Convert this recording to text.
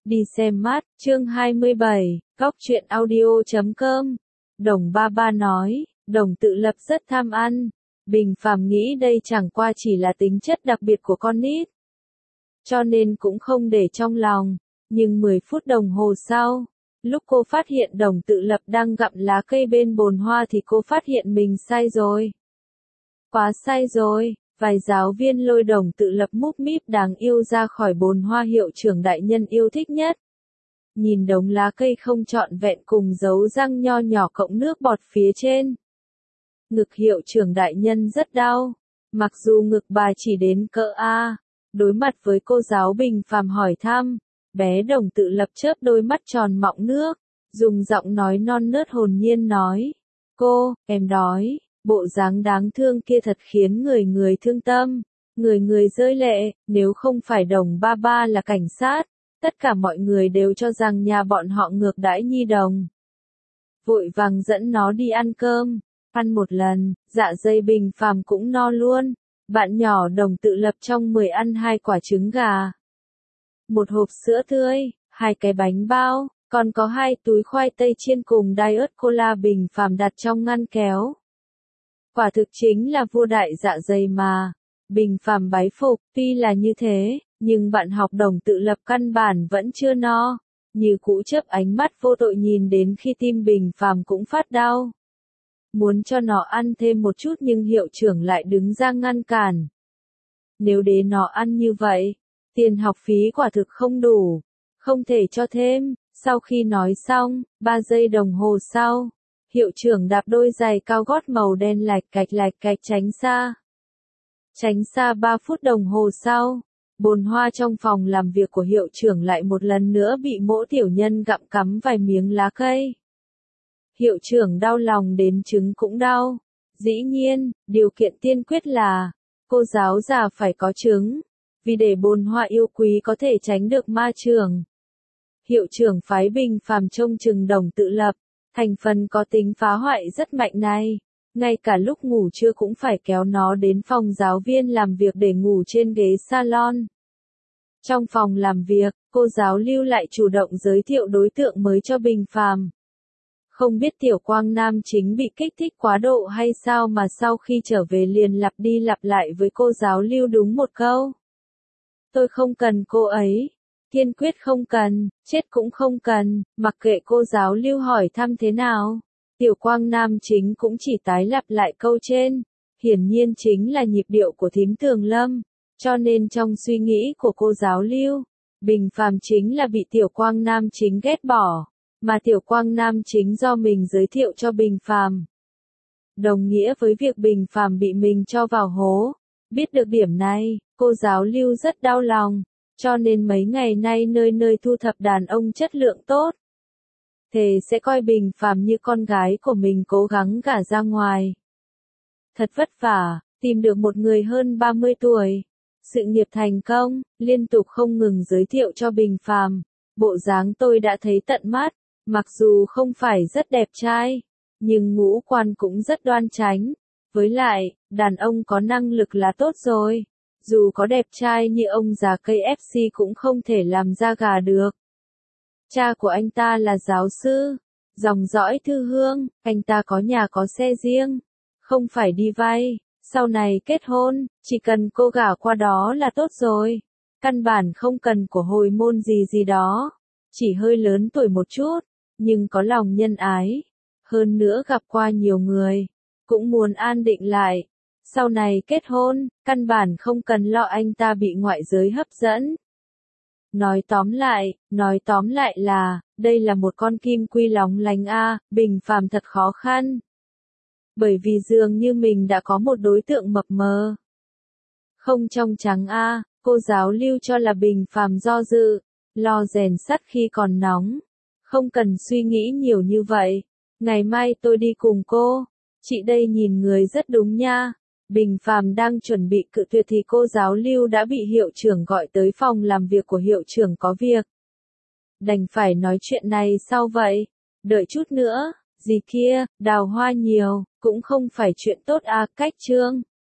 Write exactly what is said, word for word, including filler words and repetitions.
Đi xem mắt, chương hai mươi bảy, góc truyện audio chấm com. Đồng ba ba nói, Đồng tự lập rất tham ăn. Bình Phàm nghĩ đây chẳng qua chỉ là tính chất đặc biệt của con nít, cho nên cũng không để trong lòng. Nhưng mười phút đồng hồ sau, lúc cô phát hiện Đồng tự lập đang gặm lá cây bên bồn hoa thì cô phát hiện mình sai rồi. Quá sai rồi. Vài giáo viên lôi Đồng tự lập múp míp đáng yêu ra khỏi bồn hoa hiệu trưởng đại nhân yêu thích nhất. Nhìn đống lá cây không trọn vẹn cùng dấu răng nho nhỏ cộng nước bọt phía trên. Ngực hiệu trưởng đại nhân rất đau. Mặc dù ngực bà chỉ đến cỡ A. Đối mặt với cô giáo Bình Phàm hỏi thăm, bé Đồng tự lập chớp đôi mắt tròn mọng nước, dùng giọng nói non nớt hồn nhiên nói. Cô, em đói. Bộ dáng đáng thương kia thật khiến người người thương tâm, người người rơi lệ. Nếu không phải Đồng ba ba là cảnh sát, tất cả mọi người đều cho rằng nhà bọn họ ngược đãi Nhi Đồng. Vội vàng dẫn nó đi ăn cơm, ăn một lần, dạ dày Bình Phàm cũng no luôn. Bạn nhỏ Đồng tự lập trong mười ăn hai quả trứng gà, một hộp sữa tươi, hai cái bánh bao, còn có hai túi khoai tây chiên cùng diet cola Bình Phàm đặt trong ngăn kéo. Quả thực chính là vua đại dạ dày mà. Bình Phàm bái phục. Tuy là như thế, nhưng bạn học Đồng tự lập căn bản vẫn chưa no. Như cũ chớp ánh mắt vô tội nhìn đến khi tim Bình Phàm cũng phát đau. Muốn cho nó ăn thêm một chút nhưng hiệu trưởng lại đứng ra ngăn cản. Nếu để nó ăn như vậy, tiền học phí quả thực không đủ, không thể cho thêm. Sau khi nói xong, ba giây đồng hồ sau, hiệu trưởng đạp đôi giày cao gót màu đen lạch cạch lạch cạch tránh xa. Tránh xa ba phút đồng hồ sau, bồn hoa trong phòng làm việc của hiệu trưởng lại một lần nữa bị mỗi tiểu nhân gặm cắm vài miếng lá cây. Hiệu trưởng đau lòng đến trứng cũng đau. Dĩ nhiên, điều kiện tiên quyết là, cô giáo già phải có trứng, vì để bồn hoa yêu quý có thể tránh được ma trường. Hiệu trưởng phái Bình Phàm trông chừng Đồng tự lập. Thành phần có tính phá hoại rất mạnh này, ngay cả lúc ngủ trưa cũng phải kéo nó đến phòng giáo viên làm việc để ngủ trên ghế salon. Trong phòng làm việc, cô giáo Lưu lại chủ động giới thiệu đối tượng mới cho Bình Phàm. Không biết Tiểu Quang nam chính bị kích thích quá độ hay sao mà sau khi trở về liền lặp đi lặp lại với cô giáo Lưu đúng một câu. Tôi không cần cô ấy. Kiên quyết không cần, chết cũng không cần. Mặc kệ cô giáo Lưu hỏi thăm thế nào, Tiểu Quang nam chính cũng chỉ tái lặp lại câu trên. Hiển nhiên chính là nhịp điệu của thím Tường Lâm, cho nên trong suy nghĩ của cô giáo Lưu, Bình Phàm chính là bị Tiểu Quang nam chính ghét bỏ, mà Tiểu Quang nam chính do mình giới thiệu cho Bình Phàm. Đồng nghĩa với việc Bình Phàm bị mình cho vào hố. Biết được điểm này, cô giáo Lưu rất đau lòng. Cho nên mấy ngày nay nơi nơi thu thập đàn ông chất lượng tốt. Thề sẽ coi Bình Phàm như con gái của mình cố gắng gả ra ngoài. Thật vất vả, tìm được một người hơn ba mươi tuổi. Sự nghiệp thành công, liên tục không ngừng giới thiệu cho Bình Phàm. Bộ dáng tôi đã thấy tận mắt, mặc dù không phải rất đẹp trai, nhưng ngũ quan cũng rất đoan chánh. Với lại, đàn ông có năng lực là tốt rồi. Dù có đẹp trai như ông già cây ép xê cũng không thể làm ra gà được. Cha của anh ta là giáo sư, dòng dõi thư hương, anh ta có nhà có xe riêng, không phải đi vay, sau này kết hôn, chỉ cần cô gả qua đó là tốt rồi. Căn bản không cần của hồi môn gì gì đó, chỉ hơi lớn tuổi một chút, nhưng có lòng nhân ái. Hơn nữa gặp qua nhiều người, cũng muốn an định lại. Sau này kết hôn, căn bản không cần lo anh ta bị ngoại giới hấp dẫn. Nói tóm lại, nói tóm lại là, đây là một con kim quy lóng lánh a, Bình Phàm thật khó khăn. Bởi vì dường như mình đã có một đối tượng mập mờ. Không trong trắng a, cô giáo Lưu cho là Bình Phàm do dự, lo rèn sắt khi còn nóng. Không cần suy nghĩ nhiều như vậy, ngày mai tôi đi cùng cô. Chị đây nhìn người rất đúng nha. Bình Phàm đang chuẩn bị cự tuyệt thì cô giáo Lưu đã bị hiệu trưởng gọi tới phòng làm việc của hiệu trưởng có việc. Đành phải nói chuyện này sau vậy. Đợi chút nữa, gì kia, đào hoa nhiều, cũng không phải chuyện tốt à, cách chương.